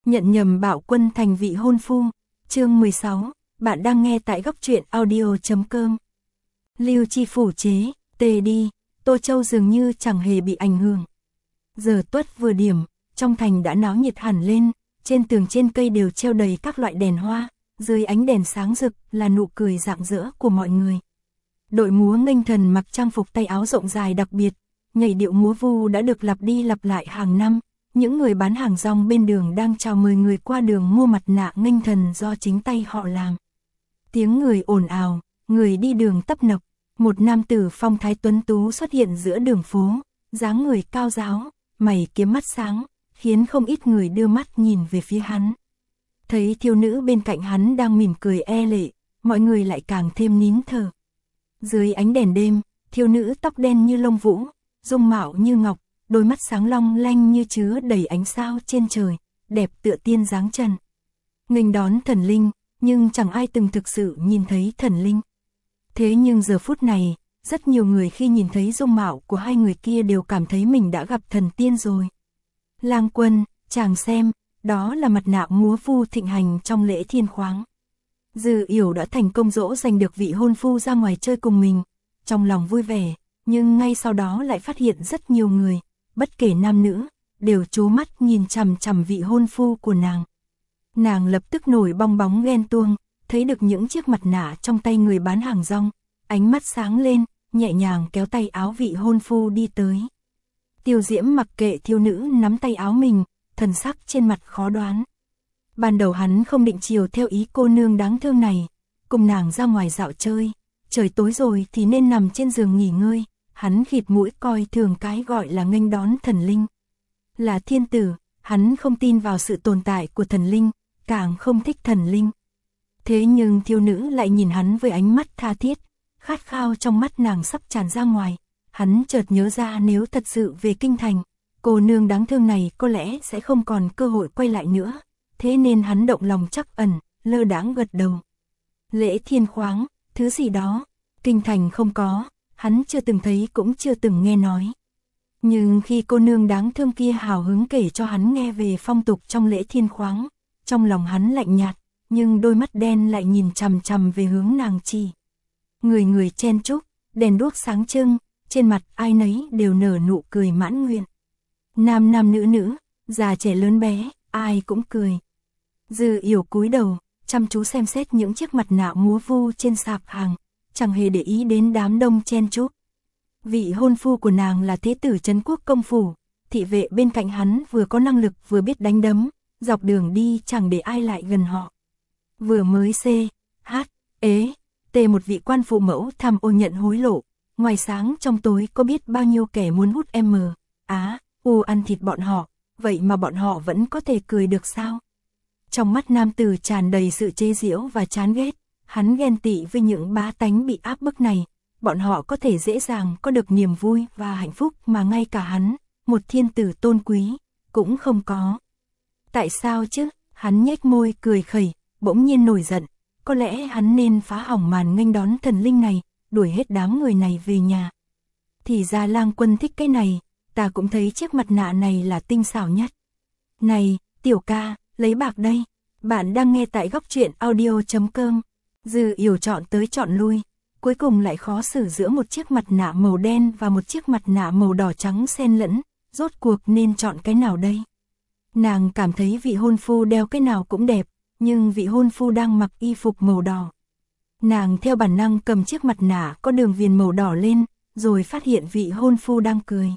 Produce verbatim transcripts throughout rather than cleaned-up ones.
Nhận nhầm Bảo Quân thành vị hôn phu. Chương mười sáu, bạn đang nghe tại góc truyện audio chấm com. Lưu Chi phủ chế, tề đi, Tô Châu dường như chẳng hề bị ảnh hưởng. Giờ tuất vừa điểm, trong thành đã náo nhiệt hẳn lên, trên tường trên cây đều treo đầy các loại đèn hoa, dưới ánh đèn sáng rực là nụ cười rạng rỡ của mọi người. Đội múa nghênh thần mặc trang phục tay áo rộng dài đặc biệt, nhảy điệu múa vu đã được lặp đi lặp lại hàng năm. Những người bán hàng rong bên đường đang chào mời người qua đường mua mặt nạ nghênh thần do chính tay họ làm. Tiếng người ồn ào, người đi đường tấp nập, một nam tử phong thái tuấn tú xuất hiện giữa đường phố, dáng người cao ráo, mày kiếm mắt sáng, khiến không ít người đưa mắt nhìn về phía hắn. Thấy thiếu nữ bên cạnh hắn đang mỉm cười e lệ, mọi người lại càng thêm nín thở. Dưới ánh đèn đêm, thiếu nữ tóc đen như lông vũ, dung mạo như ngọc, đôi mắt sáng long lanh như chứa đầy ánh sao trên trời, đẹp tựa tiên dáng trần. Nghênh đón thần linh, nhưng chẳng ai từng thực sự nhìn thấy thần linh. Thế nhưng giờ phút này, rất nhiều người khi nhìn thấy dung mạo của hai người kia đều cảm thấy mình đã gặp thần tiên rồi. Lang Quân, chàng xem, đó là mặt nạ múa vu thịnh hành trong lễ thiên khoáng. Dư Yểu đã thành công dỗ giành được vị hôn phu ra ngoài chơi cùng mình, trong lòng vui vẻ, nhưng ngay sau đó lại phát hiện rất nhiều người, bất kể nam nữ, đều trố mắt nhìn chằm chằm vị hôn phu của nàng. Nàng lập tức nổi bong bóng ghen tuông, thấy được những chiếc mặt nạ trong tay người bán hàng rong, ánh mắt sáng lên, nhẹ nhàng kéo tay áo vị hôn phu đi tới. Tiêu Diễm mặc kệ thiếu nữ nắm tay áo mình, thần sắc trên mặt khó đoán. Ban đầu hắn không định chiều theo ý cô nương đáng thương này, cùng nàng ra ngoài dạo chơi, trời tối rồi thì nên nằm trên giường nghỉ ngơi. Hắn khịt mũi coi thường cái gọi là nghênh đón thần linh. Là thiên tử, hắn không tin vào sự tồn tại của thần linh, càng không thích thần linh. Thế nhưng thiếu nữ lại nhìn hắn với ánh mắt tha thiết, khát khao trong mắt nàng sắp tràn ra ngoài. Hắn chợt nhớ ra nếu thật sự về kinh thành, cô nương đáng thương này có lẽ sẽ không còn cơ hội quay lại nữa. Thế nên hắn động lòng trắc ẩn, lơ đãng gật đầu. Lễ thiên khoáng, thứ gì đó, kinh thành không có. Hắn chưa từng thấy cũng chưa từng nghe nói. Nhưng khi cô nương đáng thương kia hào hứng kể cho hắn nghe về phong tục trong lễ thiên khoáng, trong lòng hắn lạnh nhạt, nhưng đôi mắt đen lại nhìn chằm chằm về hướng nàng chi. Người người chen chúc, đèn đuốc sáng trưng, trên mặt ai nấy đều nở nụ cười mãn nguyện. Nam nam nữ nữ, già trẻ lớn bé, ai cũng cười. Dư Yểu cúi đầu, chăm chú xem xét những chiếc mặt nạ múa vu trên sạp hàng, chẳng hề để ý đến đám đông chen chúc. Vị hôn phu của nàng là thế tử trấn quốc công phủ, thị vệ bên cạnh hắn vừa có năng lực vừa biết đánh đấm, dọc đường đi chẳng để ai lại gần họ. Vừa mới c, h, ế, t một vị quan phụ mẫu tham ô nhận hối lộ, ngoài sáng trong tối có biết bao nhiêu kẻ muốn hút m, á, u ăn thịt bọn họ, vậy mà bọn họ vẫn có thể cười được sao? Trong mắt nam tử tràn đầy sự chế giễu và chán ghét. Hắn ghen tị với những bá tánh bị áp bức này, bọn họ có thể dễ dàng có được niềm vui và hạnh phúc mà ngay cả hắn, một thiên tử tôn quý, cũng không có. Tại sao chứ? Hắn nhếch môi cười khẩy, bỗng nhiên nổi giận, có lẽ hắn nên phá hỏng màn nghênh đón thần linh này, đuổi hết đám người này về nhà. Thì ra Lang Quân thích cái này, ta cũng thấy chiếc mặt nạ này là tinh xảo nhất. Này, tiểu ca, lấy bạc đây, bạn đang nghe tại góc truyện audio chấm com. Dư Yểu chọn tới chọn lui, cuối cùng lại khó xử giữa một chiếc mặt nạ màu đen và một chiếc mặt nạ màu đỏ trắng xen lẫn, rốt cuộc nên chọn cái nào đây? Nàng cảm thấy vị hôn phu đeo cái nào cũng đẹp, nhưng vị hôn phu đang mặc y phục màu đỏ. Nàng theo bản năng cầm chiếc mặt nạ có đường viền màu đỏ lên, rồi phát hiện vị hôn phu đang cười.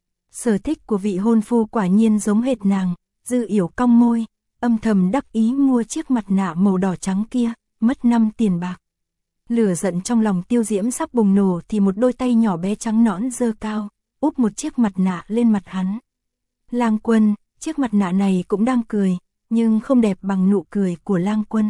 Sở thích của vị hôn phu quả nhiên giống hệt nàng, Dư Yểu cong môi, âm thầm đắc ý mua chiếc mặt nạ màu đỏ trắng kia. Mất năm tiền bạc. Lửa giận trong lòng Tiêu Diễm sắp bùng nổ thì một đôi tay nhỏ bé trắng nõn giơ cao, úp một chiếc mặt nạ lên mặt hắn. Lang Quân, chiếc mặt nạ này cũng đang cười, nhưng không đẹp bằng nụ cười của Lang Quân.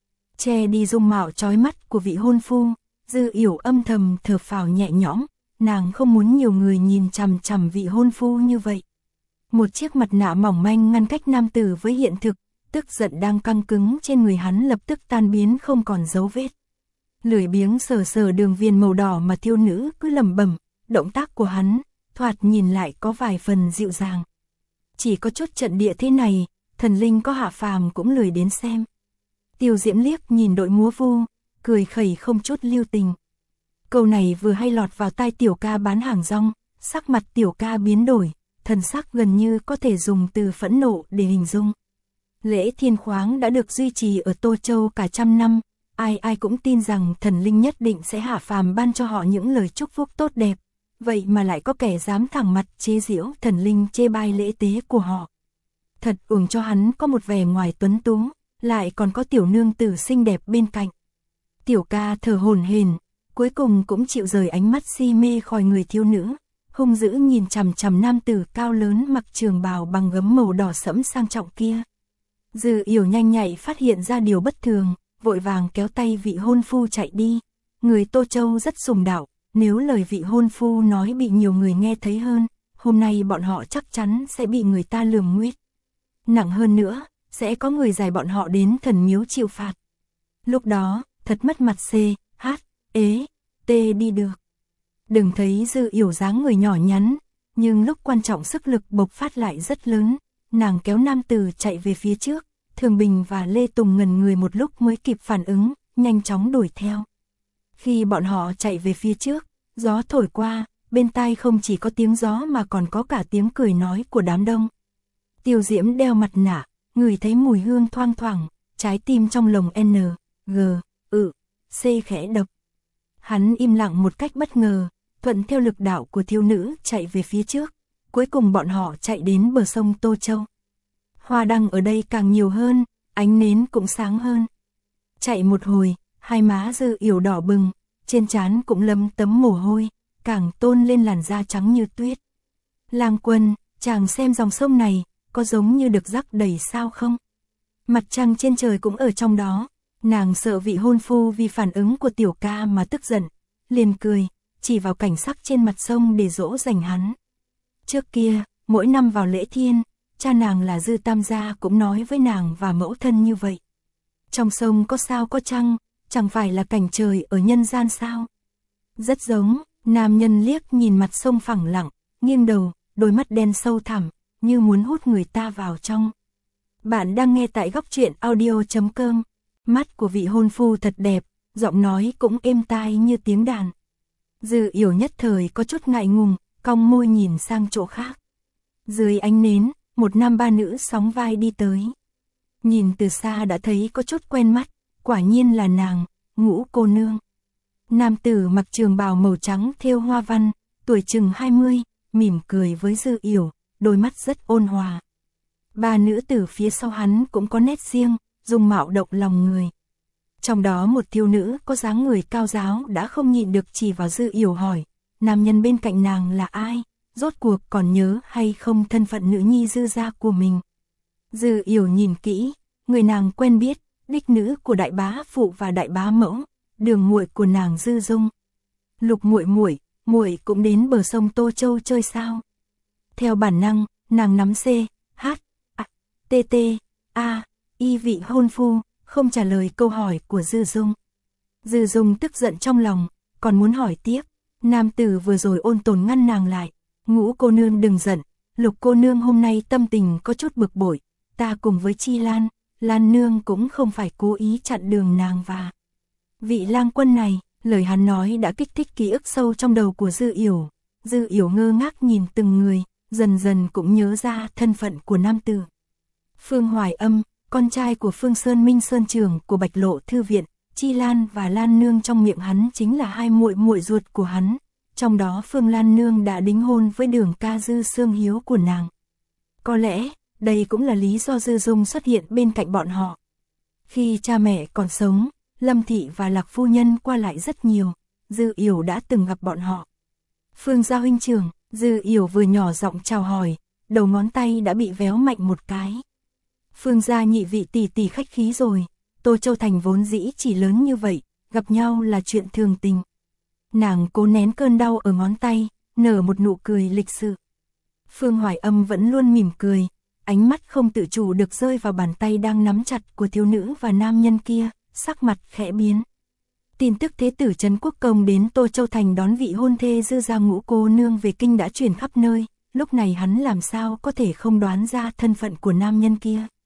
Che đi dung mạo chói mắt của vị hôn phu, Dư Yểu âm thầm thở phào nhẹ nhõm, nàng không muốn nhiều người nhìn chằm chằm vị hôn phu như vậy. Một chiếc mặt nạ mỏng manh ngăn cách nam tử với hiện thực. Tức giận đang căng cứng trên người hắn lập tức tan biến không còn dấu vết. Lười biếng sờ sờ đường viền màu đỏ mà thiếu nữ cứ lẩm bẩm, động tác của hắn, thoạt nhìn lại có vài phần dịu dàng. Chỉ có chốt trận địa thế này, thần linh có hạ phàm cũng lười đến xem. Tiêu Diễm liếc nhìn đội múa vu, cười khẩy không chút lưu tình. Câu này vừa hay lọt vào tai tiểu ca bán hàng rong, sắc mặt tiểu ca biến đổi, thần sắc gần như có thể dùng từ phẫn nộ để hình dung. Lễ thiên khoáng đã được duy trì ở Tô Châu cả trăm năm, ai ai cũng tin rằng thần linh nhất định sẽ hạ phàm ban cho họ những lời chúc phúc tốt đẹp, vậy mà lại có kẻ dám thẳng mặt chế giễu thần linh, chê bai lễ tế của họ. Thật uổng cho hắn có một vẻ ngoài tuấn tú, lại còn có tiểu nương tử xinh đẹp bên cạnh. Tiểu ca thở hổn hển, cuối cùng cũng chịu rời ánh mắt si mê khỏi người thiếu nữ, hung dữ nhìn chằm chằm nam tử cao lớn mặc trường bào bằng gấm màu đỏ sẫm sang trọng kia. Dư Yểu nhanh nhạy phát hiện ra điều bất thường, vội vàng kéo tay vị hôn phu chạy đi. Người Tô Châu rất sùng đạo, nếu lời vị hôn phu nói bị nhiều người nghe thấy hơn, hôm nay bọn họ chắc chắn sẽ bị người ta lườm nguết. Nặng hơn nữa, sẽ có người giải bọn họ đến thần miếu chịu phạt. Lúc đó, thật mất mặt C, H, ế, T đi được. Đừng thấy Dư Yểu dáng người nhỏ nhắn, nhưng lúc quan trọng sức lực bộc phát lại rất lớn. Nàng kéo nam tử chạy về phía trước, Thường Bình và Lê Tùng ngẩn người một lúc mới kịp phản ứng, nhanh chóng đuổi theo. Khi bọn họ chạy về phía trước, gió thổi qua, bên tai không chỉ có tiếng gió mà còn có cả tiếng cười nói của đám đông. Tiêu Diễm đeo mặt nạ, ngửi thấy mùi hương thoang thoảng, trái tim trong lồng N, G, ự, C khẽ đập. Hắn im lặng một cách bất ngờ, thuận theo lực đạo của thiếu nữ chạy về phía trước. Cuối cùng bọn họ chạy đến bờ sông Tô Châu. Hoa đăng ở đây càng nhiều hơn, ánh nến cũng sáng hơn. Chạy một hồi, hai má Dư Yểu đỏ bừng, trên trán cũng lấm tấm mồ hôi, càng tôn lên làn da trắng như tuyết. Lang Quân, chàng xem dòng sông này, có giống như được rắc đầy sao không? Mặt trăng trên trời cũng ở trong đó. Nàng sợ vị hôn phu vì phản ứng của tiểu ca mà tức giận, liền cười, chỉ vào cảnh sắc trên mặt sông để dỗ dành hắn. Trước kia, mỗi năm vào lễ thiên, cha nàng là Dư Tam gia cũng nói với nàng và mẫu thân như vậy. Trong sông có sao có trăng, chẳng phải là cảnh trời ở nhân gian sao? Rất giống, nam nhân liếc nhìn mặt sông phẳng lặng, nghiêng đầu, đôi mắt đen sâu thẳm, như muốn hút người ta vào trong. Bạn đang nghe tại góc truyện audio chấm com. Mắt của vị hôn phu thật đẹp, giọng nói cũng êm tai như tiếng đàn. Dư Yểu nhất thời có chút ngại ngùng, cong môi nhìn sang chỗ khác. Dưới ánh nến, một nam ba nữ sóng vai đi tới. Nhìn từ xa đã thấy có chút quen mắt, quả nhiên là nàng, Ngũ cô nương. Nam tử mặc trường bào màu trắng thêu hoa văn, tuổi chừng hai mươi, mỉm cười với Dư Yểu, đôi mắt rất ôn hòa. Ba nữ tử phía sau hắn cũng có nét riêng, dung mạo động lòng người. Trong đó một thiếu nữ có dáng người cao giáo đã không nhịn được chỉ vào Dư Yểu hỏi, nam nhân bên cạnh nàng là ai, rốt cuộc còn nhớ hay không thân phận nữ nhi Dư gia của mình. Dư Yểu nhìn kỹ, người nàng quen biết, đích nữ của đại bá phụ và đại bá mẫu, đường muội của nàng Dư Dung. Lục muội muội, muội cũng đến bờ sông Tô Châu chơi sao? Theo bản năng, nàng nắm C, H, A, T T, A, Y vị hôn phu, không trả lời câu hỏi của Dư Dung. Dư Dung tức giận trong lòng, còn muốn hỏi tiếp, nam tử vừa rồi ôn tồn ngăn nàng lại. Ngũ cô nương đừng giận, Lục cô nương hôm nay tâm tình có chút bực bội, ta cùng với Chi Lan, Lan nương cũng không phải cố ý chặn đường nàng và vị lang quân này. Lời hắn nói đã kích thích ký ức sâu trong đầu của Dư Yểu. Dư Yểu ngơ ngác nhìn từng người, dần dần cũng nhớ ra thân phận của nam tử. Phương Hoài Âm, con trai của Phương Sơn Minh Sơn trưởng của Bạch Lộ Thư Viện, Chi Lan và Lan nương trong miệng hắn chính là hai muội muội ruột của hắn. Trong đó Phương Lan nương đã đính hôn với Đường ca Dư Sương Hiếu của nàng. Có lẽ, đây cũng là lý do Dư Dung xuất hiện bên cạnh bọn họ. Khi cha mẹ còn sống, Lâm Thị và Lạc phu nhân qua lại rất nhiều, Dư Yểu đã từng gặp bọn họ. Phương gia huynh trưởng, Dư Yểu vừa nhỏ giọng chào hỏi, đầu ngón tay đã bị véo mạnh một cái. Phương gia nhị vị tỷ tỷ khách khí rồi, Tô Châu thành vốn dĩ chỉ lớn như vậy, gặp nhau là chuyện thường tình. Nàng cố nén cơn đau ở ngón tay, nở một nụ cười lịch sự. Phương Hoài Âm vẫn luôn mỉm cười, ánh mắt không tự chủ được rơi vào bàn tay đang nắm chặt của thiếu nữ và nam nhân kia, sắc mặt khẽ biến. Tin tức thế tử Trấn Quốc Công đến Tô Châu thành đón vị hôn thê Dư gia Ngũ cô nương về kinh đã truyền khắp nơi, lúc này hắn làm sao có thể không đoán ra thân phận của nam nhân kia.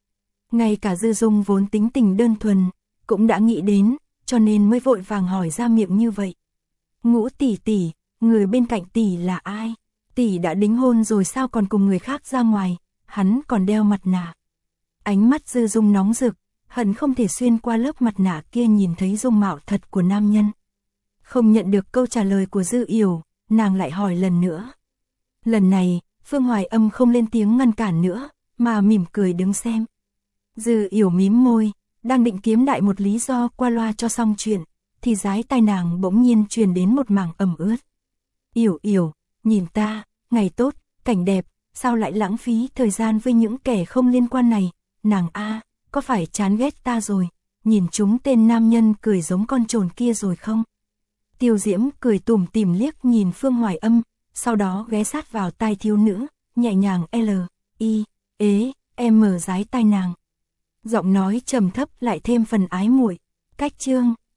Ngay cả Dư Dung vốn tính tình đơn thuần, cũng đã nghĩ đến, cho nên mới vội vàng hỏi ra miệng như vậy. Ngũ tỷ tỷ, người bên cạnh tỷ là ai? Tỷ đã đính hôn rồi sao còn cùng người khác ra ngoài, hắn còn đeo mặt nạ. Ánh mắt Dư Dung nóng rực, hận không thể xuyên qua lớp mặt nạ kia nhìn thấy dung mạo thật của nam nhân. Không nhận được câu trả lời của Dư Yểu, nàng lại hỏi lần nữa. Lần này, Phương Hoài Âm không lên tiếng ngăn cản nữa, mà mỉm cười đứng xem. Dư Yểu mím môi, đang định kiếm đại một lý do qua loa cho xong chuyện, thì dái tai nàng bỗng nhiên truyền đến một mảng ẩm ướt. Yểu Yểu, nhìn ta, ngày tốt, cảnh đẹp, sao lại lãng phí thời gian với những kẻ không liên quan này, nàng a, có phải chán ghét ta rồi, nhìn chúng tên nam nhân cười giống con trồn kia rồi không? Tiêu Diễm cười tủm tỉm liếc nhìn Phương Hoài Âm, sau đó ghé sát vào tai thiếu nữ, nhẹ nhàng L, I, ế, em mở dái tai nàng. Giọng nói trầm thấp lại thêm phần ái muội. Cách chương